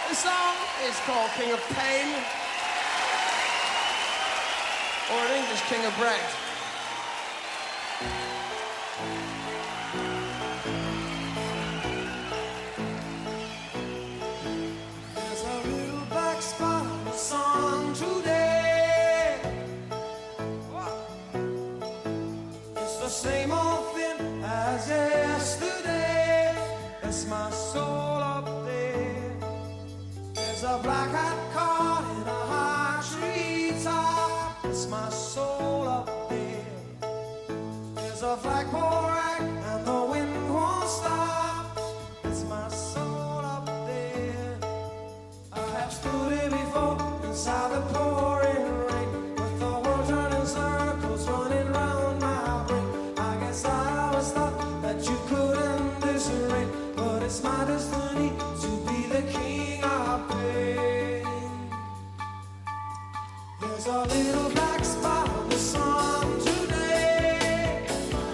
The song is called King of Pain, or in English, King of Bread. There's a little black spot on the sun today. It's the same old thing as yesterday. That's my soul up there. There's a black hat caught in a high tree top. It's my soul up there. There's a flagpole rack and the wind won't stop. It's my soul up there. I have stood here before inside the pouring rain, with the world turning circles running round my brain. I guess I always thought that you could end this rain, but it's my destiny to be the king of pain. There's a little black spot on the sun today.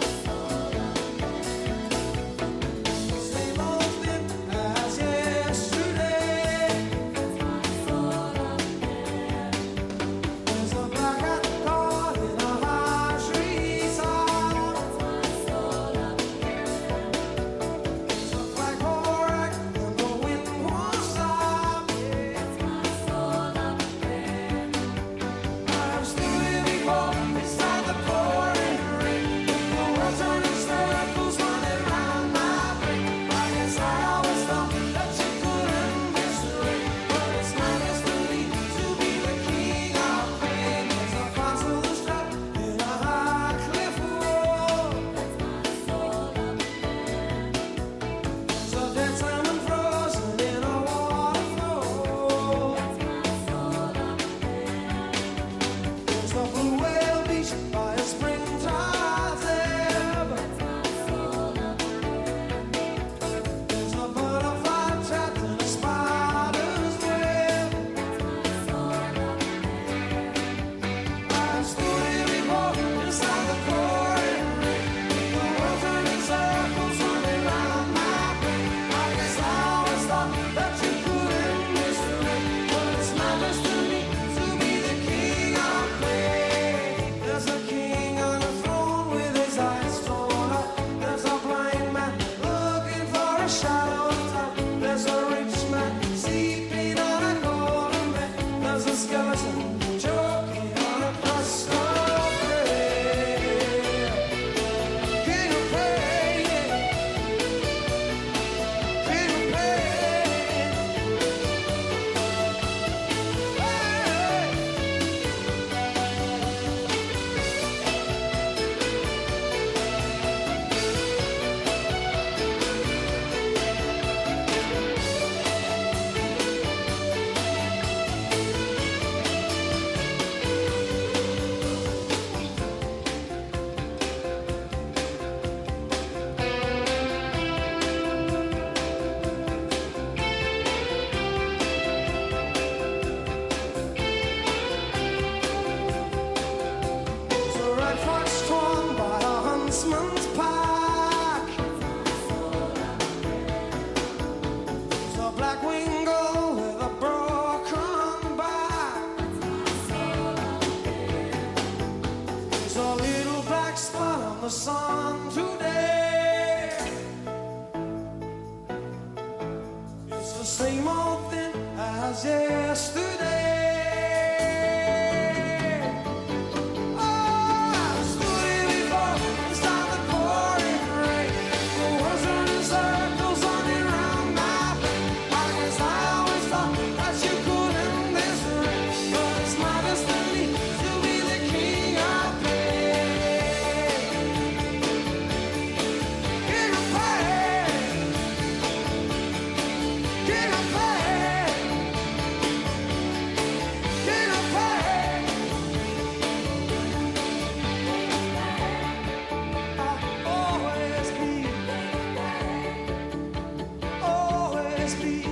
Same old thing as yesterday. There's a black hat caught in a high tree top. There's a flagpole rack and the wind won't stop. I have stood here before inside the pouring rain, the world turning circles running round my brain. I guess I always thought that you could end this rain, but it's my destiny to be the king of pain. There's a fox with a strap in a high cliff wall. There's a dead salmon frozen in a waterfall. There's a blue whale beach by a springtide ebb. There's a butterfly trapped in a spider's web. I stood here before inside the pouring rain, the world turning circles running round my brain. I guess I always thought that you could end this rain, but it's my destiny to be the king of pain. There's a king on a throne with his eyes torn up. There's a blind man looking for a shadow top. There's a rich man sleeping on a golden bed. There's a skeleton choking on a crust of bread. King of pain, king of pain. There's a red fox torn by a huntsman's pack. There's a black winged gull with a broken back. There's a little black spot on the sun today. It's the same old thing as yesterday. I stood here before inside the pouring rain, the world's turning circles running round my brain. I guess I always thought that you could end this rain, but it's my destiny to be the king of pain. King of pain, king of pain, king of pain. I'll always be